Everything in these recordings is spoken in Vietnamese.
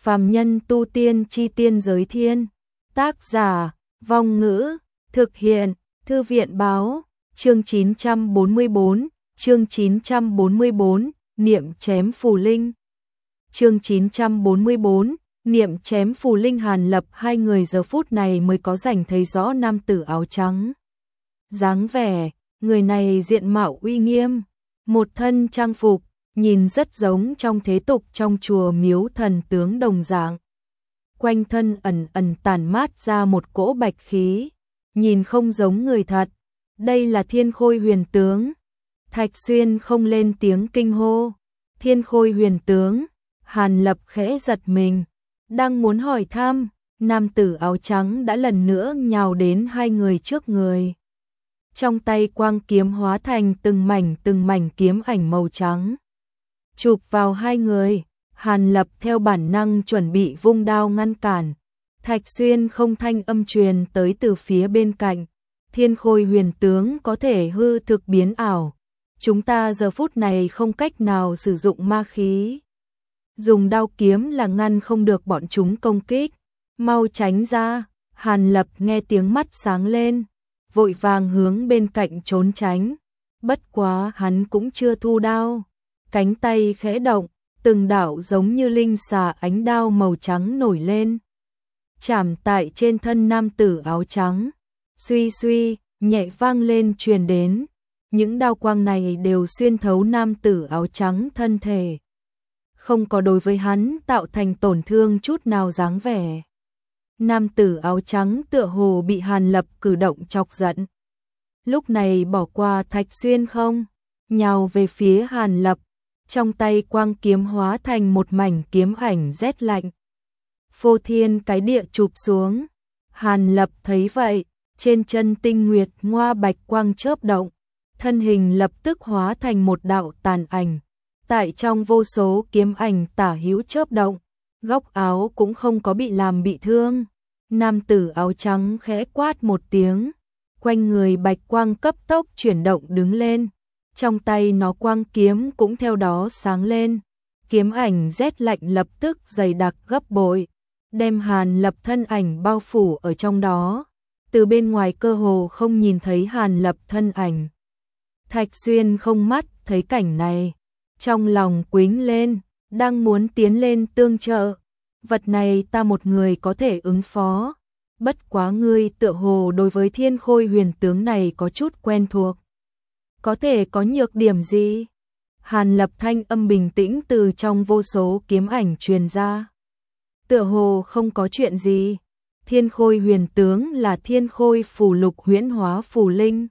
Phàm nhân tu tiên chi tiên giới thiên. Tác giả, Vong Ngữ, thực hiện, Thư viện Báo, chương 944, chương 944, niệm chém phù linh. Chương 944, niệm chém phù linh. Hàn Lập hai người giờ phút này mới có rảnh thấy rõ nam tử áo trắng. Dáng vẻ, người này diện mạo uy nghiêm, một thân trang phục, nhìn rất giống trong thế tục trong chùa miếu thần tướng đồng dạng. Quanh thân ẩn ẩn tản mát ra một cỗ bạch khí, nhìn không giống người thật. Đây là Thiên Khôi Huyền Tướng. Thạch Xuyên không lên tiếng kinh hô. Thiên Khôi Huyền Tướng. Hàn Lập khẽ giật mình, đang muốn hỏi thăm, nam tử áo trắng đã lần nữa nhào đến hai người trước người. Trong tay quang kiếm hóa thành từng mảnh kiếm ảnh màu trắng, chụp vào hai người. Hàn Lập theo bản năng chuẩn bị vung đao ngăn cản. Thạch Xuyên không thanh âm truyền tới từ phía bên cạnh. Thiên Khôi Huyền Tướng có thể hư thực biến ảo. Chúng ta giờ phút này không cách nào sử dụng ma khí. Dùng đao kiếm là ngăn không được bọn chúng công kích. Mau tránh ra. Hàn Lập nghe tiếng mắt sáng lên, vội vàng hướng bên cạnh trốn tránh. Bất quá hắn cũng chưa thu đao. Cánh tay khẽ động, từng đạo giống như linh xà ánh đao màu trắng nổi lên, chạm tại trên thân nam tử áo trắng. Suy suy, nhẹ vang lên truyền đến. Những đao quang này đều xuyên thấu nam tử áo trắng thân thể, không có đối với hắn tạo thành tổn thương chút nào dáng vẻ. Nam tử áo trắng tựa hồ bị Hàn Lập cử động chọc giận. Lúc này bỏ qua Thạch Xuyên không, nhào về phía Hàn Lập. Trong tay quang kiếm hóa thành một mảnh kiếm ảnh rét lạnh, phô thiên cái địa chụp xuống. Hàn Lập thấy vậy, trên chân tinh nguyệt ngoa bạch quang chớp động, thân hình lập tức hóa thành một đạo tàn ảnh. Tại trong vô số kiếm ảnh tả hữu chớp động, góc áo cũng không có bị làm bị thương. Nam tử áo trắng khẽ quát một tiếng, quanh người bạch quang cấp tốc chuyển động đứng lên. Trong tay nó quang kiếm cũng theo đó sáng lên. Kiếm ảnh rét lạnh lập tức dày đặc gấp bội, đem Hàn Lập thân ảnh bao phủ ở trong đó. Từ bên ngoài cơ hồ không nhìn thấy Hàn Lập thân ảnh. Thạch Xuyên không mắt thấy cảnh này, trong lòng quĩnh lên, đang muốn tiến lên tương trợ. Vật này ta một người có thể ứng phó. Bất quá ngươi tựa hồ đối với Thiên Khôi Huyền Tướng này có chút quen thuộc. Có thể có nhược điểm gì? Hàn Lập thanh âm bình tĩnh từ trong vô số kiếm ảnh truyền ra. Tựa hồ không có chuyện gì. Thiên Khôi Huyền Tướng là thiên khôi phù lục huyễn hóa phù linh.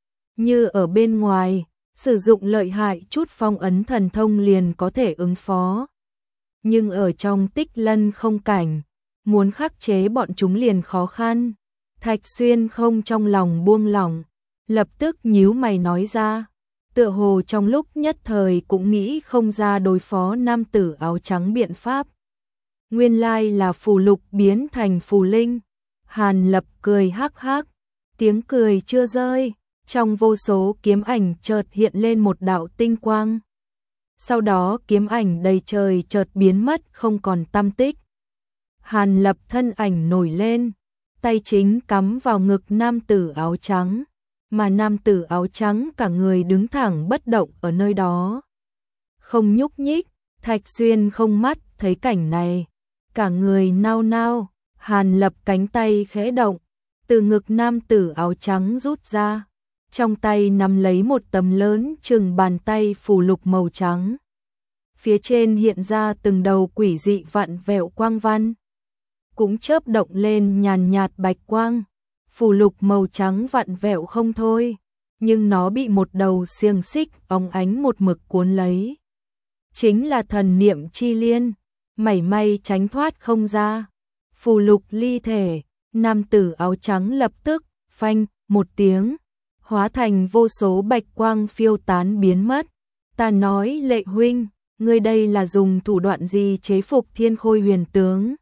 Như ở bên ngoài, sử dụng lợi hại chút phong ấn thần thông liền có thể ứng phó. Nhưng ở trong Tích Lân không cảnh, muốn khắc chế bọn chúng liền khó khăn. Thạch Xuyên không trong lòng buông lỏng, lập tức nhíu mày nói ra, tựa hồ trong lúc nhất thời cũng nghĩ không ra đối phó nam tử áo trắng biện pháp. Nguyên lai là phù lục biến thành phù linh. Hàn Lập cười hắc hắc, tiếng cười chưa rơi, trong vô số kiếm ảnh chợt hiện lên một đạo tinh quang. Sau đó kiếm ảnh đầy trời chợt biến mất không còn tăm tích. Hàn Lập thân ảnh nổi lên, tay chính cắm vào ngực nam tử áo trắng. Mà nam tử áo trắng cả người đứng thẳng bất động ở nơi đó, không nhúc nhích. Thạch Xuyên không mắt thấy cảnh này, cả người nao nao. Hàn Lập cánh tay khẽ động, từ ngực nam tử áo trắng rút ra, trong tay nắm lấy một tấm lớn chừng bàn tay phù lục màu trắng. Phía trên hiện ra từng đầu quỷ dị vặn vẹo quang văn, cũng chớp động lên nhàn nhạt bạch quang. Phù lục màu trắng vặn vẹo không thôi, nhưng nó bị một đầu xiềng xích óng ánh một mực cuốn lấy. Chính là thần niệm chi liên, mảy may tránh thoát không ra. Phù lục ly thể, nam tử áo trắng lập tức, phanh, một tiếng, hóa thành vô số bạch quang phiêu tán biến mất. Ta nói Lệ huynh, ngươi đây là dùng thủ đoạn gì chế phục Thiên Khôi Huyền Tướng?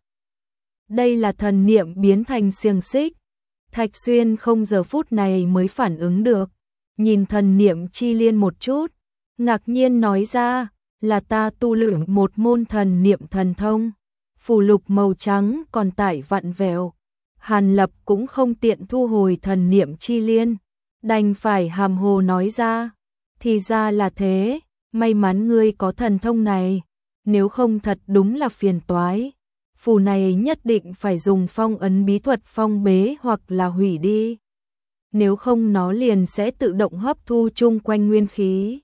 Đây là thần niệm biến thành xiềng xích. Thạch Xuyên không giờ phút này mới phản ứng được, nhìn thần niệm chi liên một chút, ngạc nhiên nói ra, là ta tu luyện một môn thần niệm thần thông. phù lục màu trắng còn tại vặn vẹo. Hàn Lập cũng không tiện thu hồi thần niệm chi liên, đành phải hàm hồ nói ra, thì ra là thế, may mắn ngươi có thần thông này, nếu không thật đúng là phiền toái. Phù này nhất định phải dùng phong ấn bí thuật phong bế hoặc là hủy đi. Nếu không nó liền sẽ tự động hấp thu chung quanh nguyên khí.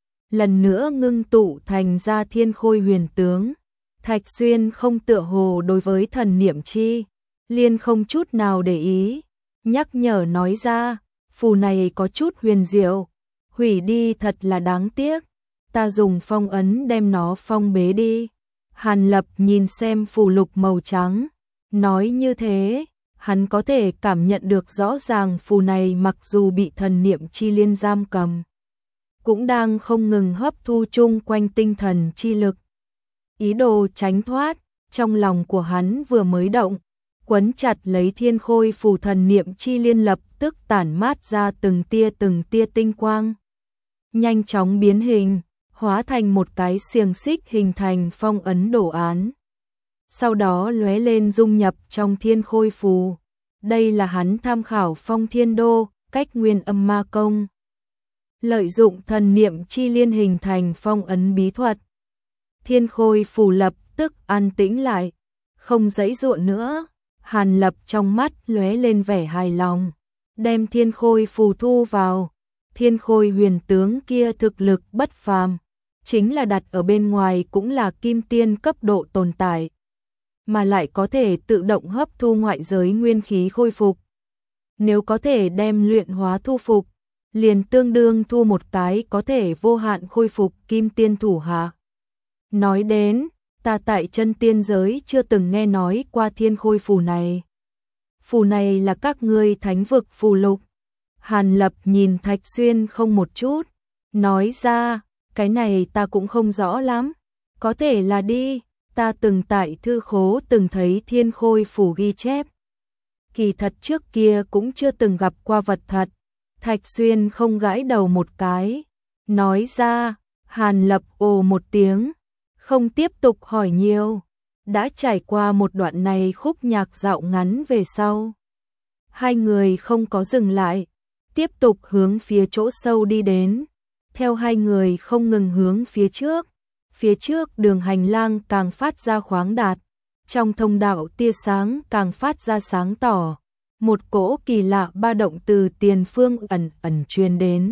Lần nữa ngưng tụ thành ra thiên khôi huyền tướng. Thạch Xuyên không tựa hồ đối với thần niệm chi liên không chút nào để ý, nhắc nhở nói ra, phù này có chút huyền diệu, hủy đi thật là đáng tiếc, ta dùng phong ấn đem nó phong bế đi. Hàn Lập nhìn xem phù lục màu trắng, nói như thế, hắn có thể cảm nhận được rõ ràng phù này mặc dù bị thần niệm chi liên giam cầm, cũng đang không ngừng hấp thu chung quanh tinh thần chi lực. Ý đồ tránh thoát, trong lòng của hắn vừa mới động, quấn chặt lấy thiên khôi phù thần niệm chi liên lập tức tản mát ra từng tia tinh quang. Nhanh chóng biến hình, hóa thành một cái xiềng xích hình thành phong ấn đồ án. Sau đó lóe lên dung nhập trong thiên khôi phù. Đây là hắn tham khảo phong thiên đô, cách nguyên âm ma công. Lợi dụng thần niệm chi liên hình thành phong ấn bí thuật. Thiên khôi phù lập tức an tĩnh lại, không giãy giụa nữa. Hàn Lập trong mắt lóe lên vẻ hài lòng, đem thiên khôi phù thu vào. Thiên khôi huyền tướng kia thực lực bất phàm, chính là đặt ở bên ngoài cũng là kim tiên cấp độ tồn tại, mà lại có thể tự động hấp thu ngoại giới nguyên khí khôi phục. Nếu có thể đem luyện hóa thu phục, liền tương đương thu một cái có thể vô hạn khôi phục kim tiên thủ hạ. Nói đến, ta tại chân tiên giới chưa từng nghe nói qua thiên khôi phù này. Phù này là các ngươi thánh vực phù lục. Hàn Lập nhìn Thạch Xuyên không một chút, nói ra, cái này ta cũng không rõ lắm, có thể là đi, ta từng tại thư khố từng thấy thiên khôi phù ghi chép. Kỳ thật trước kia cũng chưa từng gặp qua vật thật. Thạch Xuyên không gãi đầu một cái, nói ra. Hàn Lập ồ một tiếng, không tiếp tục hỏi nhiều. Đã trải qua một đoạn này khúc nhạc dạo ngắn về sau, hai người không có dừng lại, tiếp tục hướng phía chỗ sâu đi đến. Theo hai người không ngừng hướng phía trước đường hành lang càng phát ra khoáng đạt, trong thông đạo tia sáng càng phát ra sáng tỏ, một cỗ kỳ lạ ba động từ tiền phương ẩn ẩn truyền đến.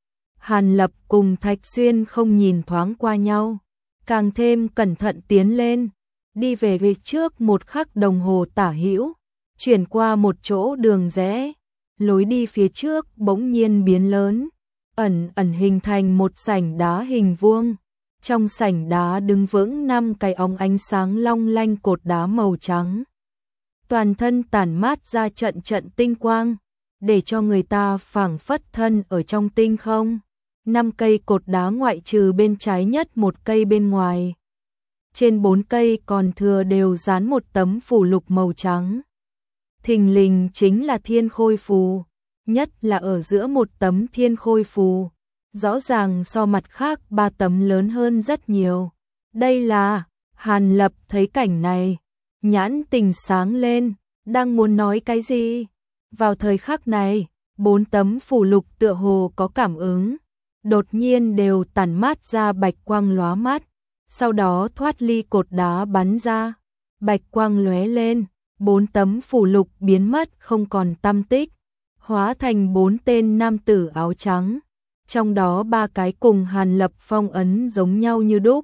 Hàn Lập cùng Thạch Xuyên không nhìn thoáng qua nhau, càng thêm cẩn thận tiến lên, đi về trước một khắc đồng hồ tả hữu, chuyển qua một chỗ đường rẽ, lối đi phía trước bỗng nhiên biến lớn, ẩn ẩn hình thành một sảnh đá hình vuông. Trong sảnh đá đứng vững 5 cái óng ánh sáng long lanh cột đá màu trắng. Toàn thân tản mát ra trận trận tinh quang, để cho người ta phảng phất thân ở trong tinh không. 5 cây cột đá ngoại trừ bên trái nhất một cây bên ngoài. Trên 4 cây còn thừa đều dán một tấm phù lục màu trắng. Thình lình chính là thiên khôi phù, nhất là ở giữa một tấm thiên khôi phù. Rõ ràng so mặt khác 3 tấm lớn hơn rất nhiều. Đây là, Hàn Lập thấy cảnh này, nhãn tình sáng lên, đang muốn nói cái gì. Vào thời khắc này, 4 tấm phù lục tựa hồ có cảm ứng, đột nhiên đều tản mát ra bạch quang lóa mắt, sau đó thoát ly cột đá bắn ra, bạch quang lóe lên, 4 tấm phù lục biến mất không còn tăm tích, hóa thành 4 tên nam tử áo trắng. Trong đó 3 cái cùng Hàn Lập phong ấn giống nhau như đúc.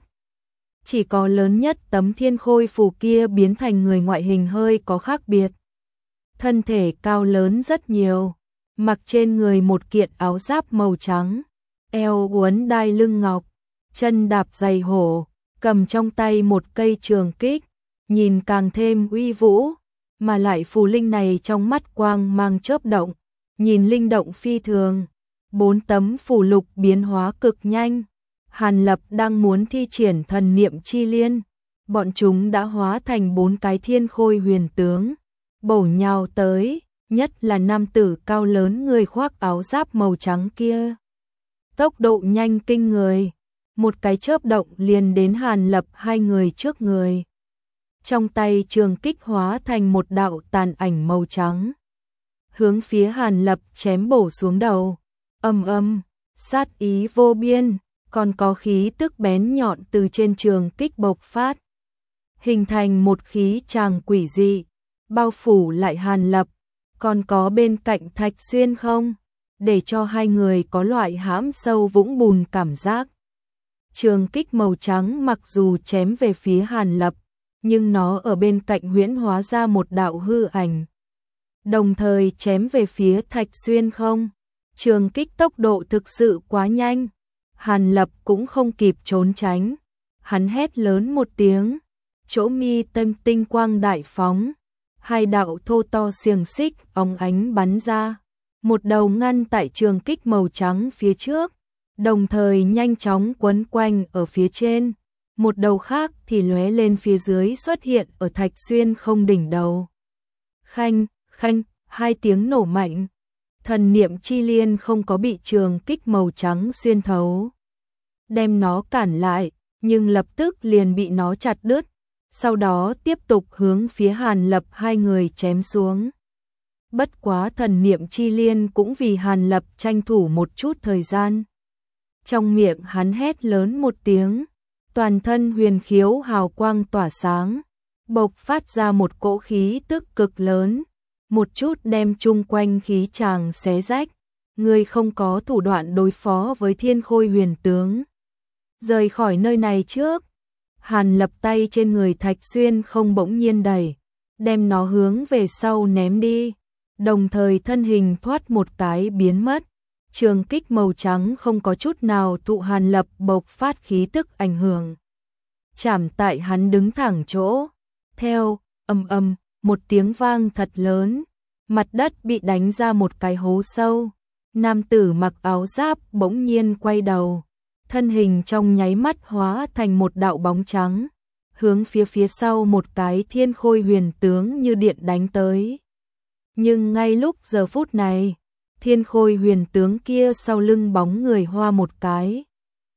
Chỉ có lớn nhất tấm thiên khôi phù kia biến thành người ngoại hình hơi có khác biệt. Thân thể cao lớn rất nhiều, mặc trên người một kiện áo giáp màu trắng, eo uốn đai lưng ngọc, chân đạp giày hổ, cầm trong tay một cây trường kích, nhìn càng thêm uy vũ, mà lại phù linh này trong mắt quang mang chớp động, nhìn linh động phi thường. 4 tấm phù lục biến hóa cực nhanh. Hàn Lập đang muốn thi triển thần niệm chi liên, bọn chúng đã hóa thành 4 cái thiên khôi huyền tướng, bổ nhào tới, nhất là nam tử cao lớn người khoác áo giáp màu trắng kia. Tốc độ nhanh kinh người, một cái chớp động liền đến Hàn Lập hai người trước người. trong tay trường kích hóa thành một đạo tàn ảnh màu trắng, hướng phía Hàn Lập chém bổ xuống đầu. Âm, sát ý vô biên, còn có khí tức bén nhọn từ trên trường kích bộc phát, hình thành một khí tràng quỷ dị, bao phủ lại Hàn Lập. Còn có bên cạnh Thạch Xuyên không, để cho hai người có loại hãm sâu vũng bùn cảm giác. Trường kích màu trắng mặc dù chém về phía Hàn Lập, nhưng nó ở bên cạnh huyễn hóa ra một đạo hư ảnh, đồng thời chém về phía Thạch Xuyên không. Trường kích tốc độ thực sự quá nhanh, Hàn Lập cũng không kịp trốn tránh, hắn hét lớn một tiếng, chỗ mi tâm tinh quang đại phóng, hai đạo thô to xiềng xích óng ánh bắn ra, một đầu ngăn tại trường kích màu trắng phía trước, đồng thời nhanh chóng quấn quanh ở phía trên, một đầu khác thì lóe lên phía dưới xuất hiện ở Thạch Xuyên không đỉnh đầu. Khanh, hai tiếng nổ mạnh, thần niệm chi liên không có bị trường kích màu trắng xuyên thấu, đem nó cản lại, nhưng lập tức liền bị nó chặt đứt, sau đó tiếp tục hướng phía Hàn Lập hai người chém xuống. Bất quá thần niệm chi liên cũng vì Hàn Lập tranh thủ một chút thời gian. Trong miệng hắn hét lớn một tiếng, toàn thân huyền khiếu hào quang tỏa sáng, bộc phát ra một cỗ khí tức cực lớn, một chút đem chung quanh khí tràng xé rách. Người không có thủ đoạn đối phó với Thiên Khôi huyền tướng, rời khỏi nơi này trước. Hàn Lập tay trên người Thạch Xuyên không bỗng nhiên đẩy, đem nó hướng về sau ném đi, đồng thời thân hình thoát một cái biến mất. Trường kích màu trắng không có chút nào thụ Hàn Lập bộc phát khí tức ảnh hưởng, chạm tại hắn đứng thẳng chỗ. Theo ầm, một tiếng vang thật lớn, mặt đất bị đánh ra một cái hố sâu. Nam tử mặc áo giáp bỗng nhiên quay đầu, thân hình trong nháy mắt hóa thành một đạo bóng trắng, hướng phía sau một cái Thiên Khôi huyền tướng như điện đánh tới. Nhưng ngay lúc giờ phút này, Thiên Khôi huyền tướng kia sau lưng bóng người hoa một cái.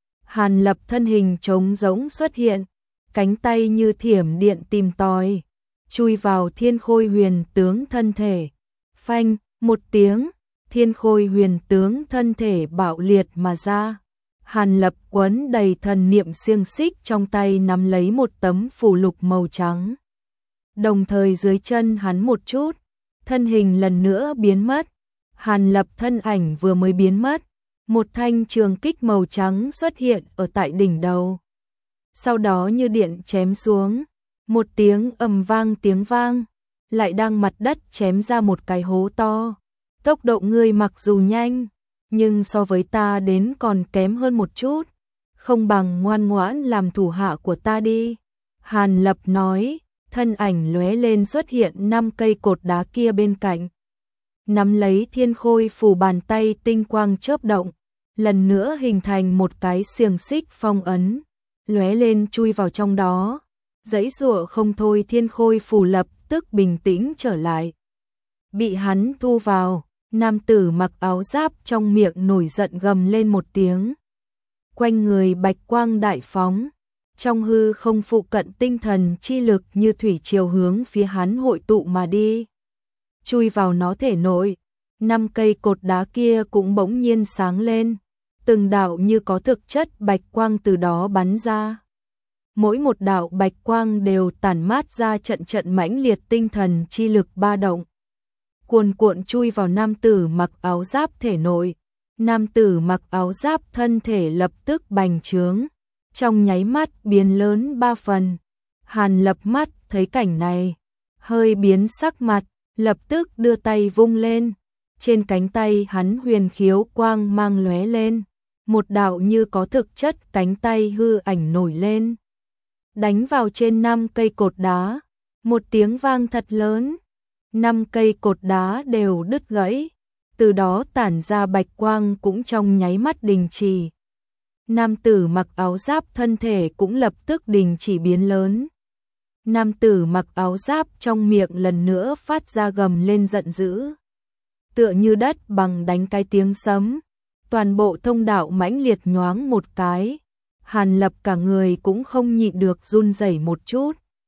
Hàn Lập thân hình trống rỗng xuất hiện, cánh tay như thiểm điện tìm tòi, chui vào Thiên Khôi huyền tướng thân thể. Phanh, một tiếng, Thiên Khôi huyền tướng thân thể bạo liệt mà ra. Hàn Lập quấn đầy thần niệm xiềng xích trong tay nắm lấy một tấm phù lục màu trắng. Đồng thời dưới chân hắn một chút, thân hình lần nữa biến mất. Hàn Lập thân ảnh vừa mới biến mất, một thanh trường kích màu trắng xuất hiện ở tại đỉnh đầu. Sau đó như điện chém xuống, một tiếng ầm vang tiếng vang, lại đang mặt đất chém ra một cái hố to. Tốc độ ngươi mặc dù nhanh, nhưng so với ta đến còn kém hơn một chút, không bằng ngoan ngoãn làm thủ hạ của ta đi. Hàn Lập nói, thân ảnh lóe lên xuất hiện 5 cây cột đá kia bên cạnh. Nắm lấy Thiên Khôi phù bàn tay tinh quang chớp động, lần nữa hình thành một cái xiềng xích phong ấn, lóe lên chui vào trong đó. Giãy giụa không thôi, Thiên Khôi phù lập tức bình tĩnh trở lại. Bị hắn thu vào, nam tử mặc áo giáp trong miệng nổi giận gầm lên một tiếng. Quanh người bạch quang đại phóng, trong hư không phụ cận tinh thần chi lực như thủy triều hướng phía hắn hội tụ mà đi. Chui vào nó thể nội, 5 cây cột đá kia cũng bỗng nhiên sáng lên, từng đạo như có thực chất bạch quang từ đó bắn ra. Mỗi một đạo bạch quang đều tản mát ra trận trận mãnh liệt tinh thần chi lực ba động, cuồn cuộn chui vào nam tử mặc áo giáp thể nội. Nam tử mặc áo giáp thân thể lập tức bành trướng, trong nháy mắt biến lớn 3 phần. Hàn Lập mắt thấy cảnh này, hơi biến sắc mặt, lập tức đưa tay vung lên. Trên cánh tay hắn huyền khiếu quang mang lóe lên, một đạo như có thực chất cánh tay hư ảnh nổi lên, đánh vào trên 5 cây cột đá. Một tiếng vang thật lớn, 5 cây cột đá đều đứt gãy, từ đó tản ra bạch quang cũng trong nháy mắt đình chỉ. Nam tử mặc áo giáp thân thể cũng lập tức đình chỉ biến lớn. Nam tử mặc áo giáp trong miệng lần nữa phát ra gầm lên giận dữ, tựa như đất bằng đánh cái tiếng sấm, toàn bộ thông đạo mãnh liệt nhoáng một cái. Hàn Lập cả người cũng không nhịn được run rẩy một chút.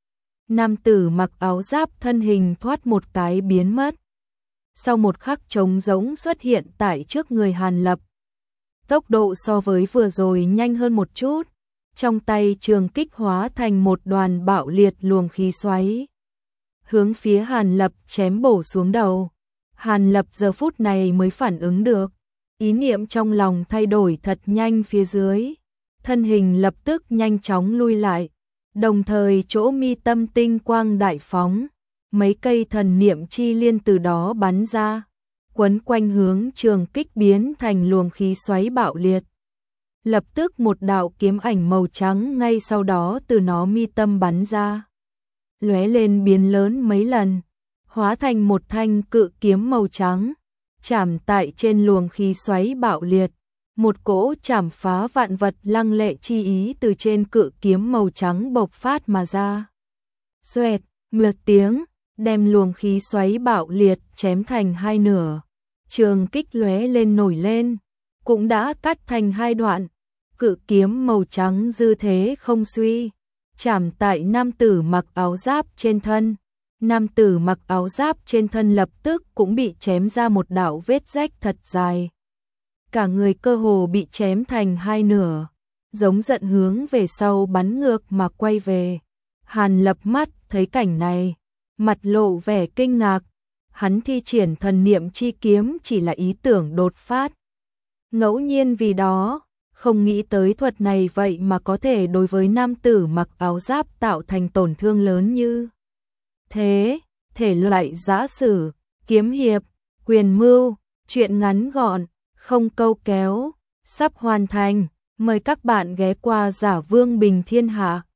Nam tử mặc áo giáp thân hình thoát một cái biến mất. Sau một khắc trống rỗng xuất hiện tại trước người Hàn Lập. Tốc độ so với vừa rồi nhanh hơn một chút. Trong tay trường kích hóa thành một đoàn bạo liệt luồng khí xoáy. Hướng phía Hàn Lập chém bổ xuống đầu. Hàn Lập giờ phút này mới phản ứng được. Ý niệm trong lòng thay đổi thật nhanh phía dưới. Thân hình lập tức nhanh chóng lui lại. Đồng thời chỗ mi tâm tinh quang đại phóng. Mấy cây thần niệm chi liên từ đó bắn ra. Quấn quanh hướng trường kích biến thành luồng khí xoáy bạo liệt. Lập tức một đạo kiếm ảnh màu trắng ngay sau đó từ nó mi tâm bắn ra. Lóe lên biến lớn mấy lần. Hóa thành một thanh cự kiếm màu trắng. Chạm tại trên luồng khí xoáy bạo liệt. Một cỗ chảm phá vạn vật lăng lệ chi ý từ trên cự kiếm màu trắng bộc phát mà ra. Xoẹt, một tiếng, đem luồng khí xoáy bạo liệt chém thành hai nửa. Trường kích lóe lên nổi lên, cũng đã cắt thành hai đoạn. Cự kiếm màu trắng dư thế không suy, chạm tại nam tử mặc áo giáp trên thân. Nam tử mặc áo giáp trên thân lập tức cũng bị chém ra một đạo vết rách thật dài. Cả người cơ hồ bị chém thành hai nửa, giống giận hướng về sau bắn ngược mà quay về. Hàn Lập mắt thấy cảnh này, mặt lộ vẻ kinh ngạc. Hắn thi triển thần niệm chi kiếm chỉ là ý tưởng đột phát. Ngẫu nhiên vì đó, không nghĩ tới thuật này vậy mà có thể đối với nam tử mặc áo giáp tạo thành tổn thương lớn như thế. Thể loại giã sử, kiếm hiệp, quyền mưu, truyện ngắn gọn, không câu kéo, sắp hoàn thành. Mời các bạn ghé qua Giả Vương Bình Thiên Hạ.